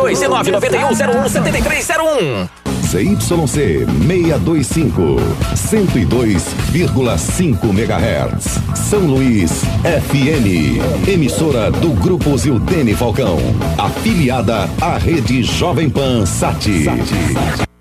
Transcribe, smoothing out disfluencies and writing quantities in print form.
32 e 991017301. ZYC 625, 102,5 MHz. São Luís FM, emissora do Grupo Zildene Falcão, afiliada à Rede Jovem Pan Sat.